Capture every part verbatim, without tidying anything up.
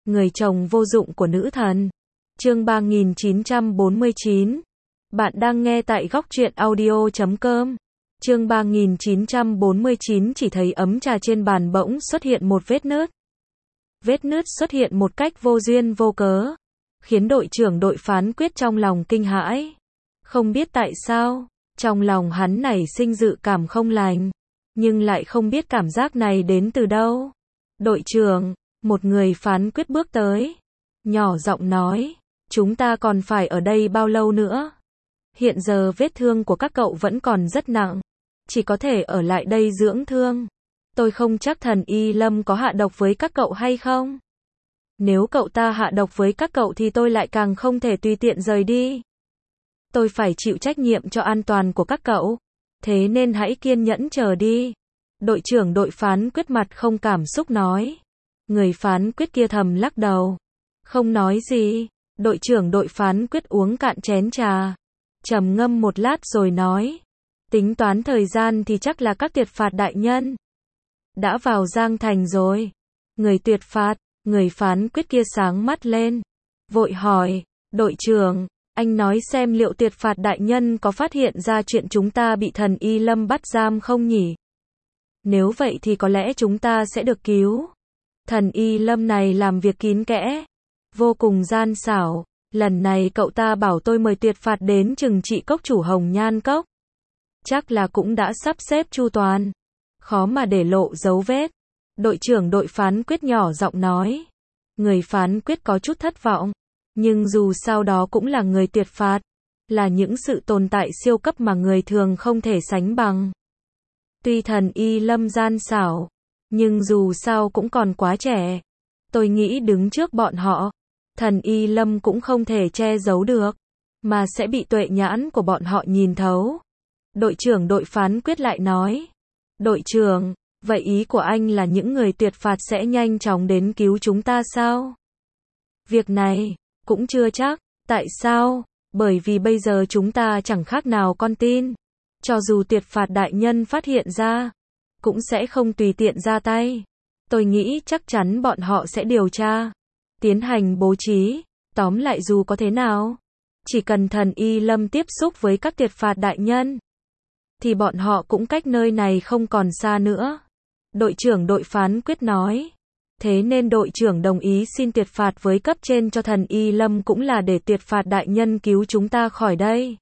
người chồng vô dụng của nữ thần. Chương ba nghìn chín trăm bốn mươi chín. Bạn đang nghe tại góc truyện audio chấm com. Chương ba nghìn chín trăm bốn mươi chín. Chỉ thấy ấm trà trên bàn bỗng xuất hiện một vết nứt. Vết nứt xuất hiện một cách vô duyên vô cớ, khiến đội trưởng đội phán quyết trong lòng kinh hãi. Không biết tại sao, trong lòng hắn nảy sinh dự cảm không lành, nhưng lại không biết cảm giác này đến từ đâu. Đội trưởng, một người phán quyết bước tới, nhỏ giọng nói, chúng ta còn phải ở đây bao lâu nữa? Hiện giờ vết thương của các cậu vẫn còn rất nặng, chỉ có thể ở lại đây dưỡng thương. Tôi không chắc thần Y Lâm có hạ độc với các cậu hay không. Nếu cậu ta hạ độc với các cậu thì tôi lại càng không thể tùy tiện rời đi. Tôi phải chịu trách nhiệm cho an toàn của các cậu, thế nên hãy kiên nhẫn chờ đi. Đội trưởng đội phán quyết mặt không cảm xúc nói. Người phán quyết kia thầm lắc đầu, không nói gì. Đội trưởng đội phán quyết uống cạn chén trà, trầm ngâm một lát rồi nói, tính toán thời gian thì chắc là các tuyệt phạt đại nhân đã vào Giang Thành rồi. Người tuyệt phạt, người phán quyết kia sáng mắt lên, vội hỏi, đội trưởng, anh nói xem liệu tuyệt phạt đại nhân có phát hiện ra chuyện chúng ta bị thần Y Lâm bắt giam không nhỉ? Nếu vậy thì có lẽ chúng ta sẽ được cứu. Thần Y Lâm này làm việc kín kẽ, vô cùng gian xảo. Lần này cậu ta bảo tôi mời tuyệt phạt đến trừng trị cốc chủ Hồng Nhan Cốc. Chắc là cũng đã sắp xếp chu toàn, khó mà để lộ dấu vết. Đội trưởng đội phán quyết nhỏ giọng nói. Người phán quyết có chút thất vọng, nhưng dù sao đó cũng là người tuyệt phạt, là những sự tồn tại siêu cấp mà người thường không thể sánh bằng. Tuy thần Y Lâm gian xảo, nhưng dù sao cũng còn quá trẻ. Tôi nghĩ đứng trước bọn họ, thần Y Lâm cũng không thể che giấu được, mà sẽ bị tuệ nhãn của bọn họ nhìn thấu. Đội trưởng đội phán quyết lại nói. Đội trưởng, vậy ý của anh là những người tuyệt phạt sẽ nhanh chóng đến cứu chúng ta sao? Việc này, cũng chưa chắc. Tại sao? Bởi vì bây giờ chúng ta chẳng khác nào con tin. Cho dù tuyệt phạt đại nhân phát hiện ra, cũng sẽ không tùy tiện ra tay. Tôi nghĩ chắc chắn bọn họ sẽ điều tra, tiến hành bố trí. Tóm lại dù có thế nào, chỉ cần thần Y Lâm tiếp xúc với các tuyệt phạt đại nhân, thì bọn họ cũng cách nơi này không còn xa nữa. Đội trưởng đội phán quyết nói. Thế nên đội trưởng đồng ý xin tuyệt phạt với cấp trên cho thần Y Lâm cũng là để tuyệt phạt đại nhân cứu chúng ta khỏi đây.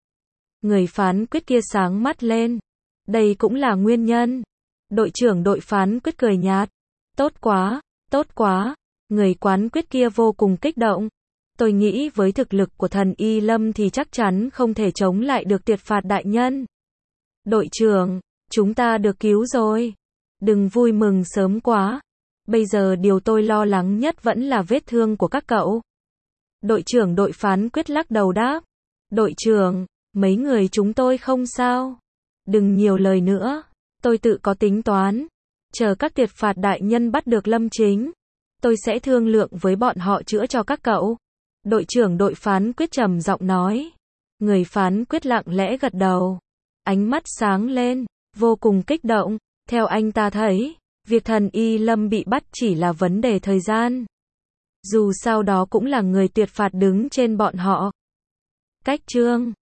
Người phán quyết kia sáng mắt lên. Đây cũng là nguyên nhân. Đội trưởng đội phán quyết cười nhạt. Tốt quá, tốt quá. Người quán quyết kia vô cùng kích động. Tôi nghĩ với thực lực của thần Y Lâm thì chắc chắn không thể chống lại được tuyệt phạt đại nhân. Đội trưởng, chúng ta được cứu rồi. Đừng vui mừng sớm quá. Bây giờ điều tôi lo lắng nhất vẫn là vết thương của các cậu. Đội trưởng đội phán quyết lắc đầu đáp. Đội trưởng, mấy người chúng tôi không sao. Đừng nhiều lời nữa. Tôi tự có tính toán. Chờ các tuyệt phạt đại nhân bắt được Lâm Chính, tôi sẽ thương lượng với bọn họ chữa cho các cậu. Đội trưởng đội phán quyết trầm giọng nói. Người phán quyết lặng lẽ gật đầu, ánh mắt sáng lên, vô cùng kích động. Theo anh ta thấy, việc thần Y Lâm bị bắt chỉ là vấn đề thời gian. Dù sao đó cũng là người tuyệt phạt đứng trên bọn họ. Cách chương